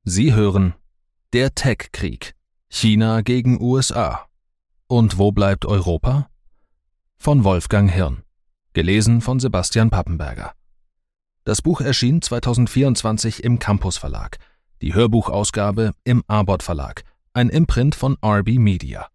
Sie hören Der Tech-Krieg. China gegen USA. Und wo bleibt Europa? Von Wolfgang Hirn. Gelesen von Sebastian Pappenberger. Das Buch erschien 2024 im Campus Verlag. Die Hörbuchausgabe im Arbot Verlag. Ein Imprint von RB Media.